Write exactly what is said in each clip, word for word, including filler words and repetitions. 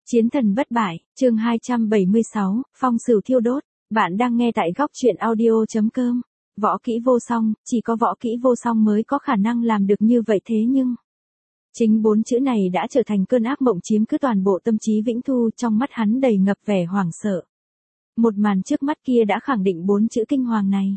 Chiến thần bất bại, chương hai trăm bảy mươi sáu, phong sửu thiêu đốt. Bạn đang nghe tại góc truyện audio.com. Võ kỹ vô song, chỉ có võ kỹ vô song mới có khả năng làm được như vậy thế nhưng... Chính bốn chữ này đã trở thành cơn ác mộng chiếm cứ toàn bộ tâm trí Vĩnh Thu, trong mắt hắn đầy ngập vẻ hoảng sợ. Một màn trước mắt kia đã khẳng định bốn chữ kinh hoàng này.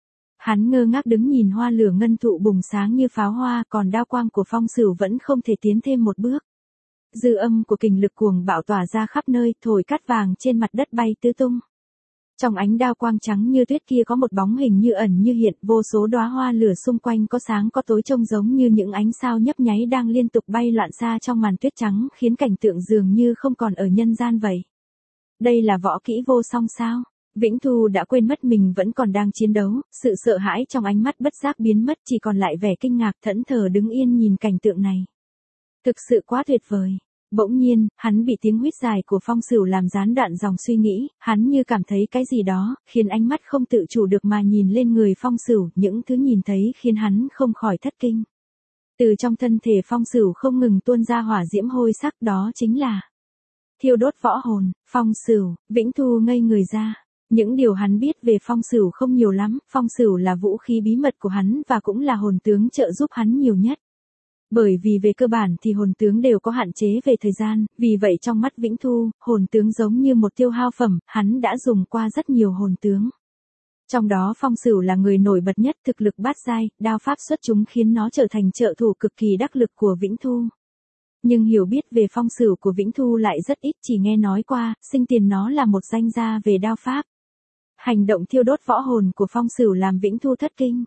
Hắn ngơ ngác đứng nhìn hoa lửa ngân thụ bùng sáng như pháo hoa, còn đao quang của phong sửu vẫn không thể tiến thêm một bước. Dư âm của kình lực cuồng bạo tỏa ra khắp nơi, thổi cát vàng trên mặt đất bay tứ tung. Trong ánh đao quang trắng như tuyết kia có một bóng hình như ẩn như hiện, vô số đóa hoa lửa xung quanh có sáng có tối trông giống như những ánh sao nhấp nháy đang liên tục bay loạn xa trong màn tuyết trắng, khiến cảnh tượng dường như không còn ở nhân gian vậy. Đây là võ kỹ vô song sao? Vĩnh Thu đã quên mất mình vẫn còn đang chiến đấu, sự sợ hãi trong ánh mắt bất giác biến mất, chỉ còn lại vẻ kinh ngạc thẫn thờ đứng yên nhìn cảnh tượng này. Thực sự quá tuyệt vời. Bỗng nhiên, hắn bị tiếng huýt dài của phong sửu làm gián đoạn dòng suy nghĩ, hắn như cảm thấy cái gì đó, khiến ánh mắt không tự chủ được mà nhìn lên người phong sửu, những thứ nhìn thấy khiến hắn không khỏi thất kinh. Từ trong thân thể phong sửu không ngừng tuôn ra hỏa diễm hôi sắc, đó chính là thiêu đốt võ hồn. Phong sửu, Vĩnh Thu ngây người ra. Những điều hắn biết về phong sửu không nhiều lắm, phong sửu là vũ khí bí mật của hắn và cũng là hồn tướng trợ giúp hắn nhiều nhất. Bởi vì về cơ bản thì hồn tướng đều có hạn chế về thời gian, vì vậy trong mắt Vĩnh Thu, hồn tướng giống như một tiêu hao phẩm, hắn đã dùng qua rất nhiều hồn tướng. Trong đó phong sửu là người nổi bật nhất, thực lực bát giai, đao pháp xuất chúng khiến nó trở thành trợ thủ cực kỳ đắc lực của Vĩnh Thu. Nhưng hiểu biết về phong sửu của Vĩnh Thu lại rất ít, chỉ nghe nói qua, sinh tiền nó là một danh gia về đao pháp. Hành động thiêu đốt võ hồn của phong sửu làm Vĩnh Thu thất kinh.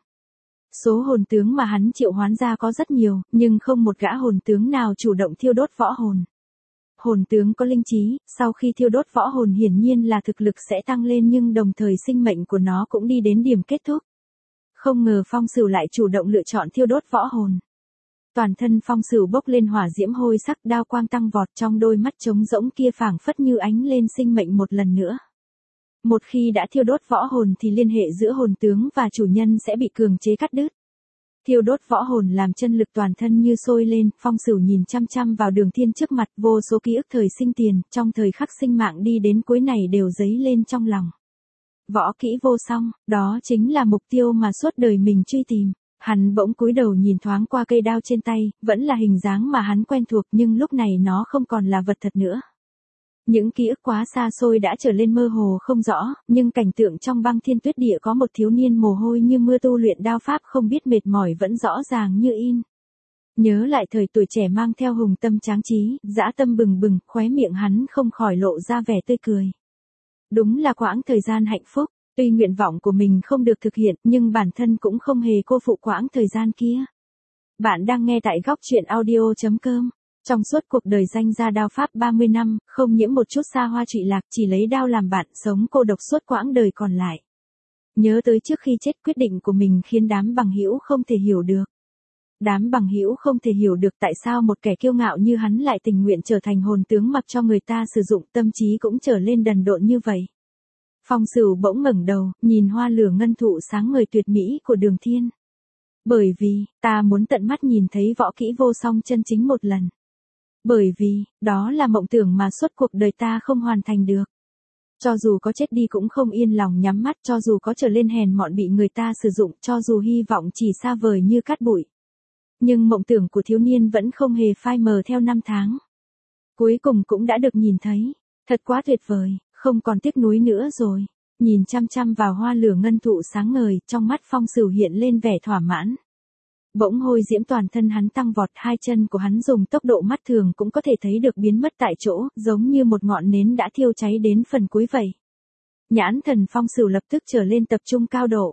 Số hồn tướng mà hắn triệu hoán ra có rất nhiều, nhưng không một gã hồn tướng nào chủ động thiêu đốt võ hồn. Hồn tướng có linh trí, sau khi thiêu đốt võ hồn hiển nhiên là thực lực sẽ tăng lên, nhưng đồng thời sinh mệnh của nó cũng đi đến điểm kết thúc. Không ngờ phong sửu lại chủ động lựa chọn thiêu đốt võ hồn. Toàn thân phong sửu bốc lên hỏa diễm hôi sắc, đao quang tăng vọt, trong đôi mắt trống rỗng kia phảng phất như ánh lên sinh mệnh một lần nữa. Một khi đã thiêu đốt võ hồn thì liên hệ giữa hồn tướng và chủ nhân sẽ bị cường chế cắt đứt. Thiêu đốt võ hồn làm chân lực toàn thân như sôi lên, phong sửu nhìn chăm chăm vào Đường Thiên trước mặt, vô số ký ức thời sinh tiền, trong thời khắc sinh mạng đi đến cuối này đều dấy lên trong lòng. Võ kỹ vô song, đó chính là mục tiêu mà suốt đời mình truy tìm. Hắn bỗng cúi đầu nhìn thoáng qua cây đao trên tay, vẫn là hình dáng mà hắn quen thuộc, nhưng lúc này nó không còn là vật thật nữa. Những ký ức quá xa xôi đã trở lên mơ hồ không rõ, nhưng cảnh tượng trong băng thiên tuyết địa có một thiếu niên mồ hôi như mưa tu luyện đao pháp không biết mệt mỏi vẫn rõ ràng như in. Nhớ lại thời tuổi trẻ mang theo hùng tâm tráng trí, dã tâm bừng bừng, khóe miệng hắn không khỏi lộ ra vẻ tươi cười. Đúng là quãng thời gian hạnh phúc, tuy nguyện vọng của mình không được thực hiện, nhưng bản thân cũng không hề cô phụ quãng thời gian kia. Bạn đang nghe tại góc truyện audio.com. Trong suốt cuộc đời danh gia đao pháp ba mươi năm, không nhiễm một chút xa hoa trụy lạc, chỉ lấy đao làm bạn, sống cô độc suốt quãng đời còn lại. Nhớ tới trước khi chết, quyết định của mình khiến đám bằng hữu không thể hiểu được. Đám bằng hữu không thể hiểu được tại sao một kẻ kiêu ngạo như hắn lại tình nguyện trở thành hồn tướng mặc cho người ta sử dụng, tâm trí cũng trở lên đần độn như vậy. Phong sửu bỗng ngẩng đầu, nhìn hoa lửa ngân thụ sáng ngời tuyệt mỹ của Đường Thiên. Bởi vì, ta muốn tận mắt nhìn thấy võ kỹ vô song chân chính một lần. Bởi vì, đó là mộng tưởng mà suốt cuộc đời ta không hoàn thành được. Cho dù có chết đi cũng không yên lòng nhắm mắt, cho dù có trở lên hèn mọn bị người ta sử dụng, cho dù hy vọng chỉ xa vời như cát bụi. Nhưng mộng tưởng của thiếu niên vẫn không hề phai mờ theo năm tháng. Cuối cùng cũng đã được nhìn thấy. Thật quá tuyệt vời, không còn tiếc nuối nữa rồi. Nhìn chăm chăm vào hoa lửa ngân thụ sáng ngời, trong mắt phong sửu hiện lên vẻ thỏa mãn. Bỗng hôi diễm toàn thân hắn tăng vọt, hai chân của hắn dùng tốc độ mắt thường cũng có thể thấy được biến mất tại chỗ, giống như một ngọn nến đã thiêu cháy đến phần cuối vậy. Nhãn thần phong sửu lập tức trở lên tập trung cao độ.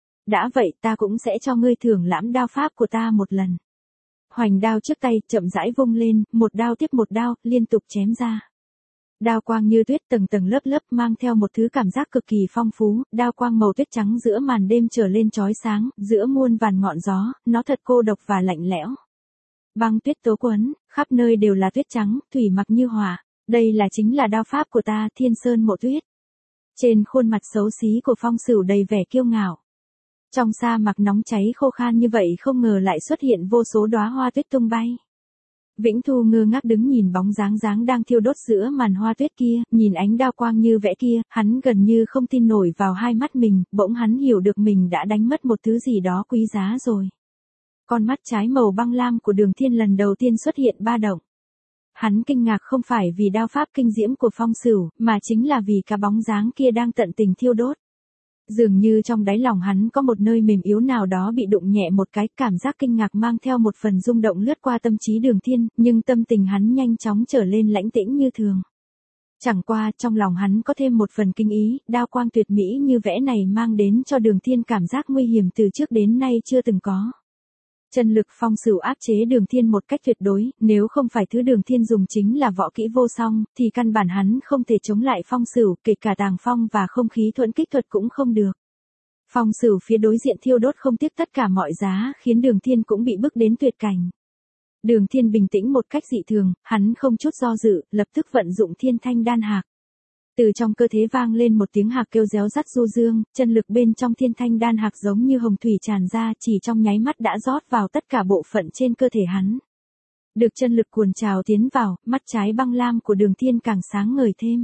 Đã vậy ta cũng sẽ cho ngươi thưởng lãm đao pháp của ta một lần. Hoành đao trước tay chậm rãi vung lên, một đao tiếp một đao, liên tục chém ra. Đao quang như tuyết tầng tầng lớp lớp mang theo một thứ cảm giác cực kỳ phong phú, đao quang màu tuyết trắng giữa màn đêm trở lên chói sáng, giữa muôn vàn ngọn gió, nó thật cô độc và lạnh lẽo. Băng tuyết tố quấn, khắp nơi đều là tuyết trắng, thủy mặc như hỏa. Đây là chính là đao pháp của ta, Thiên Sơn Mộ Tuyết. Trên khuôn mặt xấu xí của phong sửu đầy vẻ kiêu ngạo. Trong sa mạc nóng cháy khô khan như vậy không ngờ lại xuất hiện vô số đóa hoa tuyết tung bay. Vĩnh Thu ngơ ngác đứng nhìn bóng dáng dáng đang thiêu đốt giữa màn hoa tuyết kia, nhìn ánh đao quang như vẽ kia, hắn gần như không tin nổi vào hai mắt mình, bỗng hắn hiểu được mình đã đánh mất một thứ gì đó quý giá rồi. Con mắt trái màu băng lam của Đường Thiên lần đầu tiên xuất hiện ba động. Hắn kinh ngạc không phải vì đao pháp kinh diễm của Phong Sửu, mà chính là vì cả bóng dáng kia đang tận tình thiêu đốt. Dường như trong đáy lòng hắn có một nơi mềm yếu nào đó bị đụng nhẹ một cái, cảm giác kinh ngạc mang theo một phần rung động lướt qua tâm trí Đường Thiên, nhưng tâm tình hắn nhanh chóng trở lên lãnh tĩnh như thường. Chẳng qua, trong lòng hắn có thêm một phần kinh ý, đao quang tuyệt mỹ như vẽ này mang đến cho Đường Thiên cảm giác nguy hiểm từ trước đến nay chưa từng có. Chân lực Phong Sửu áp chế Đường Thiên một cách tuyệt đối, nếu không phải thứ Đường Thiên dùng chính là võ kỹ vô song, thì căn bản hắn không thể chống lại Phong Sửu, kể cả tàng phong và không khí thuẫn kích thuật cũng không được. Phong Sửu phía đối diện thiêu đốt không tiếc tất cả mọi giá, khiến Đường Thiên cũng bị bức đến tuyệt cảnh. Đường Thiên bình tĩnh một cách dị thường, hắn không chút do dự, lập tức vận dụng Thiên Thanh Đan Hạc. Từ trong cơ thể vang lên một tiếng hạc kêu réo rắt du dương, chân lực bên trong Thiên Thanh Đan Hạc giống như hồng thủy tràn ra, chỉ trong nháy mắt đã rót vào tất cả bộ phận trên cơ thể hắn. Được chân lực cuồn trào tiến vào, mắt trái băng lam của Đường Thiên càng sáng ngời thêm.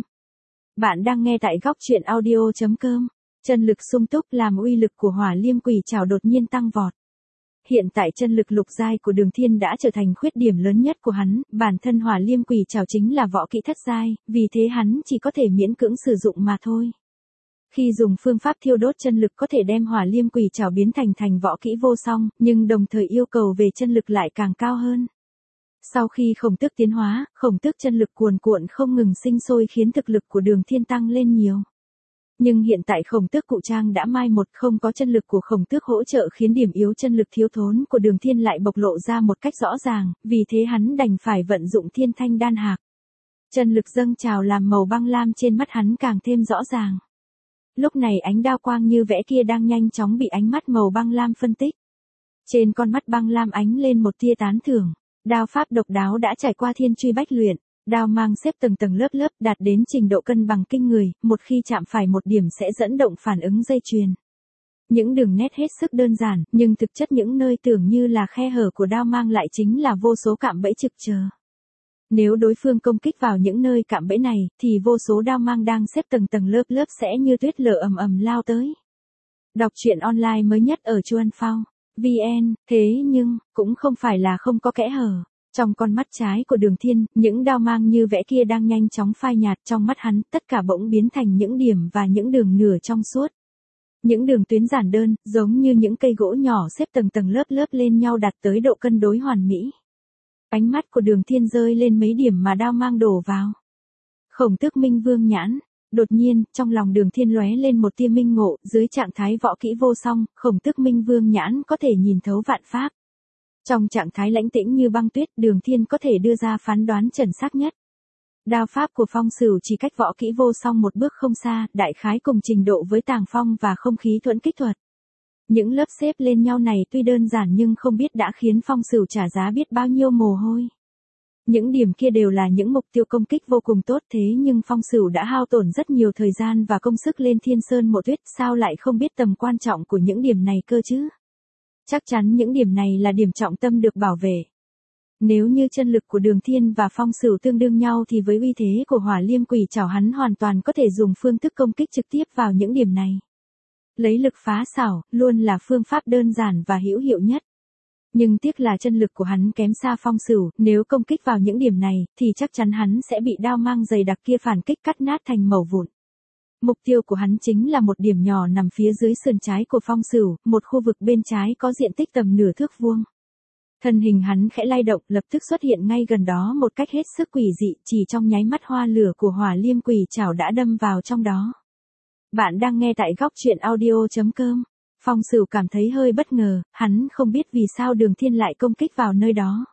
Bạn đang nghe tại góc truyện audio chấm com. Chân lực sung túc làm uy lực của Hỏa Liêm Quỷ Trảo đột nhiên tăng vọt. Hiện tại chân lực lục giai của Đường Thiên đã trở thành khuyết điểm lớn nhất của hắn, bản thân Hỏa Liêm Quỷ Trảo chính là võ kỹ thất giai, vì thế hắn chỉ có thể miễn cưỡng sử dụng mà thôi. Khi dùng phương pháp thiêu đốt chân lực có thể đem Hỏa Liêm Quỷ Trảo biến thành thành võ kỹ vô song, nhưng đồng thời yêu cầu về chân lực lại càng cao hơn. Sau khi khổng tước tiến hóa, khổng tước chân lực cuồn cuộn không ngừng sinh sôi khiến thực lực của Đường Thiên tăng lên nhiều. Nhưng hiện tại khổng tước cụ trang đã mai một, không có chân lực của khổng tước hỗ trợ khiến điểm yếu chân lực thiếu thốn của Đường Thiên lại bộc lộ ra một cách rõ ràng, vì thế hắn đành phải vận dụng Thiên Thanh Đan Hạc. Chân lực dâng trào làm màu băng lam trên mắt hắn càng thêm rõ ràng. Lúc này ánh đao quang như vẽ kia đang nhanh chóng bị ánh mắt màu băng lam phân tích. Trên con mắt băng lam ánh lên một tia tán thưởng, đao pháp độc đáo đã trải qua thiên truy bách luyện. Đao mang xếp tầng tầng lớp lớp đạt đến trình độ cân bằng kinh người, một khi chạm phải một điểm sẽ dẫn động phản ứng dây chuyền. Những đường nét hết sức đơn giản, nhưng thực chất những nơi tưởng như là khe hở của đao mang lại chính là vô số cạm bẫy trực chờ. Nếu đối phương công kích vào những nơi cạm bẫy này, thì vô số đao mang đang xếp tầng tầng lớp lớp sẽ như tuyết lở ầm ầm lao tới. Đọc truyện online mới nhất ở Chuan Phao vê en, thế nhưng, cũng không phải là không có kẽ hở. Trong con mắt trái của Đường Thiên, những đao mang như vẽ kia đang nhanh chóng phai nhạt, trong mắt hắn, tất cả bỗng biến thành những điểm và những đường nửa trong suốt. Những đường tuyến giản đơn, giống như những cây gỗ nhỏ xếp tầng tầng lớp lớp lên nhau đạt tới độ cân đối hoàn mỹ. Ánh mắt của Đường Thiên rơi lên mấy điểm mà đao mang đổ vào. Khổng tước minh vương nhãn. Đột nhiên, trong lòng Đường Thiên lóe lên một tia minh ngộ, dưới trạng thái võ kỹ vô song, khổng tước minh vương nhãn có thể nhìn thấu vạn pháp. Trong trạng thái lãnh tĩnh như băng tuyết, Đường Thiên có thể đưa ra phán đoán chuẩn xác nhất. Đao pháp của Phong Sửu chỉ cách võ kỹ vô song một bước không xa, đại khái cùng trình độ với tàng phong và không khí thuẫn kích thuật. Những lớp xếp lên nhau này tuy đơn giản nhưng không biết đã khiến Phong Sửu trả giá biết bao nhiêu mồ hôi. Những điểm kia đều là những mục tiêu công kích vô cùng tốt, thế nhưng Phong Sửu đã hao tổn rất nhiều thời gian và công sức lên Thiên Sơn Mộ Tuyết, sao lại không biết tầm quan trọng của những điểm này cơ chứ? Chắc chắn những điểm này là điểm trọng tâm được bảo vệ. Nếu như chân lực của Đường Thiên và Phong Sửu tương đương nhau thì với uy thế của Hỏa Liêm Quỷ Trảo hắn hoàn toàn có thể dùng phương thức công kích trực tiếp vào những điểm này. Lấy lực phá xảo, luôn là phương pháp đơn giản và hữu hiệu nhất. Nhưng tiếc là chân lực của hắn kém xa Phong Sửu, nếu công kích vào những điểm này, thì chắc chắn hắn sẽ bị đao mang dày đặc kia phản kích cắt nát thành mẩu vụn. Mục tiêu của hắn chính là một điểm nhỏ nằm phía dưới sườn trái của Phong Sửu, một khu vực bên trái có diện tích tầm nửa thước vuông. Thân hình hắn khẽ lay động, lập tức xuất hiện ngay gần đó một cách hết sức quỷ dị, chỉ trong nháy mắt hoa lửa của Hỏa Liêm Quỷ Trảo đã đâm vào trong đó. Bạn đang nghe tại góc truyện audio chấm com. Phong Sửu cảm thấy hơi bất ngờ, hắn không biết vì sao Đường Thiên lại công kích vào nơi đó.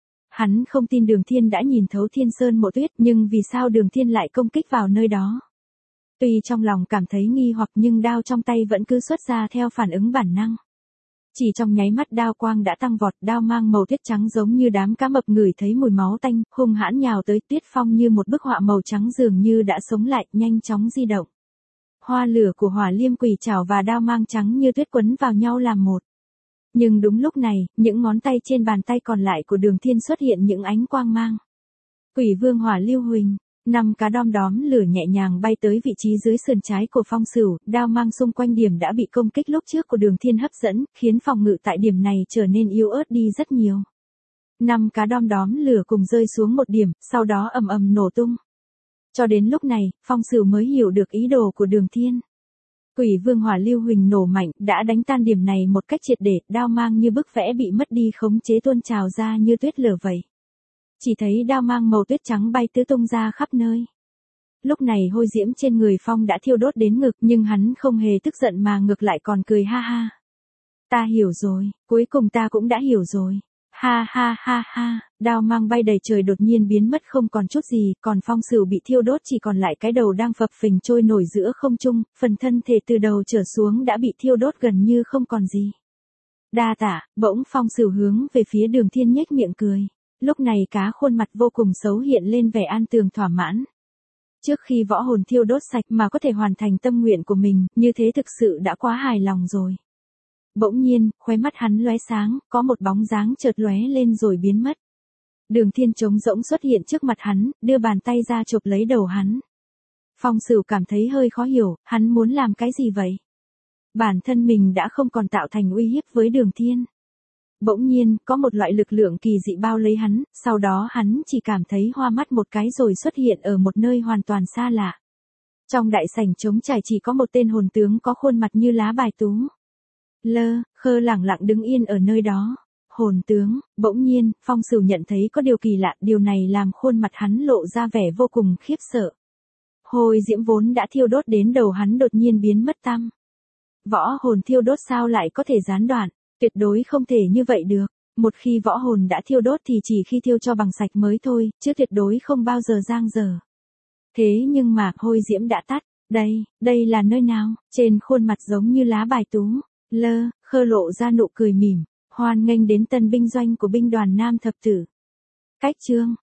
Hắn không tin Đường Thiên đã nhìn thấu Thiên Sơn Mộ Tuyết, nhưng vì sao Đường Thiên lại công kích vào nơi đó? Tuy trong lòng cảm thấy nghi hoặc nhưng đao trong tay vẫn cứ xuất ra theo phản ứng bản năng. Chỉ trong nháy mắt đao quang đã tăng vọt, đao mang màu tuyết trắng giống như đám cá mập ngửi thấy mùi máu tanh, hung hãn nhào tới, Tuyết Phong như một bức họa màu trắng dường như đã sống lại, nhanh chóng di động. Hoa lửa của Hỏa Liêm Quỷ Trảo và đao mang trắng như tuyết quấn vào nhau làm một. Nhưng đúng lúc này, những ngón tay trên bàn tay còn lại của Đường Thiên xuất hiện những ánh quang mang. Quỷ vương hỏa lưu huỳnh, năm cá đom đóm lửa nhẹ nhàng bay tới vị trí dưới sườn trái của Phong Sửu, đao mang xung quanh điểm đã bị công kích lúc trước của Đường Thiên hấp dẫn, khiến phòng ngự tại điểm này trở nên yếu ớt đi rất nhiều. Năm cá đom đóm lửa cùng rơi xuống một điểm, sau đó ầm ầm nổ tung. Cho đến lúc này, Phong Sửu mới hiểu được ý đồ của Đường Thiên. Quỷ vương hỏa lưu huỳnh nổ mạnh, đã đánh tan điểm này một cách triệt để, đao mang như bức vẽ bị mất đi khống chế tuôn trào ra như tuyết lở vậy. Chỉ thấy đao mang màu tuyết trắng bay tứ tung ra khắp nơi. Lúc này hôi diễm trên người Phong đã thiêu đốt đến ngực, nhưng hắn không hề tức giận mà ngược lại còn cười ha ha. Ta hiểu rồi, cuối cùng ta cũng đã hiểu rồi. Ha ha ha ha, đao mang bay đầy trời đột nhiên biến mất không còn chút gì, còn Phong Sửu bị thiêu đốt chỉ còn lại cái đầu đang phập phình trôi nổi giữa không trung, phần thân thể từ đầu trở xuống đã bị thiêu đốt gần như không còn gì. Đa tạ, bỗng Phong Sửu hướng về phía Đường Thiên nhếch miệng cười. Lúc này cá khuôn mặt vô cùng xấu hiện lên vẻ an tường thỏa mãn. Trước khi võ hồn thiêu đốt sạch mà có thể hoàn thành tâm nguyện của mình, như thế thực sự đã quá hài lòng rồi. Bỗng nhiên, khóe mắt hắn lóe sáng, có một bóng dáng chợt lóe lên rồi biến mất. Đường Thiên trống rỗng xuất hiện trước mặt hắn, đưa bàn tay ra chụp lấy đầu hắn. Phong Sửu cảm thấy hơi khó hiểu, hắn muốn làm cái gì vậy? Bản thân mình đã không còn tạo thành uy hiếp với Đường Thiên. Bỗng nhiên, có một loại lực lượng kỳ dị bao lấy hắn, sau đó hắn chỉ cảm thấy hoa mắt một cái rồi xuất hiện ở một nơi hoàn toàn xa lạ. Trong đại sảnh trống trải chỉ có một tên hồn tướng có khuôn mặt như lá bài tú. Lơ, khơ lẳng lặng đứng yên ở nơi đó. Hồn tướng, bỗng nhiên, Phong Sửu nhận thấy có điều kỳ lạ, điều này làm khuôn mặt hắn lộ ra vẻ vô cùng khiếp sợ. Hôi diễm vốn đã thiêu đốt đến đầu hắn đột nhiên biến mất tăm. Võ hồn thiêu đốt sao lại có thể gián đoạn? Tuyệt đối không thể như vậy được. Một khi võ hồn đã thiêu đốt thì chỉ khi thiêu cho bằng sạch mới thôi, chứ tuyệt đối không bao giờ giang dở. Thế nhưng mà hôi diễm đã tắt. Đây, đây là nơi nào? Trên khuôn mặt giống như lá bài tú. Lơ, khơ lộ ra nụ cười mỉm. Hoan nghênh đến tân binh doanh của binh đoàn Nam Thập Tử. Cách chương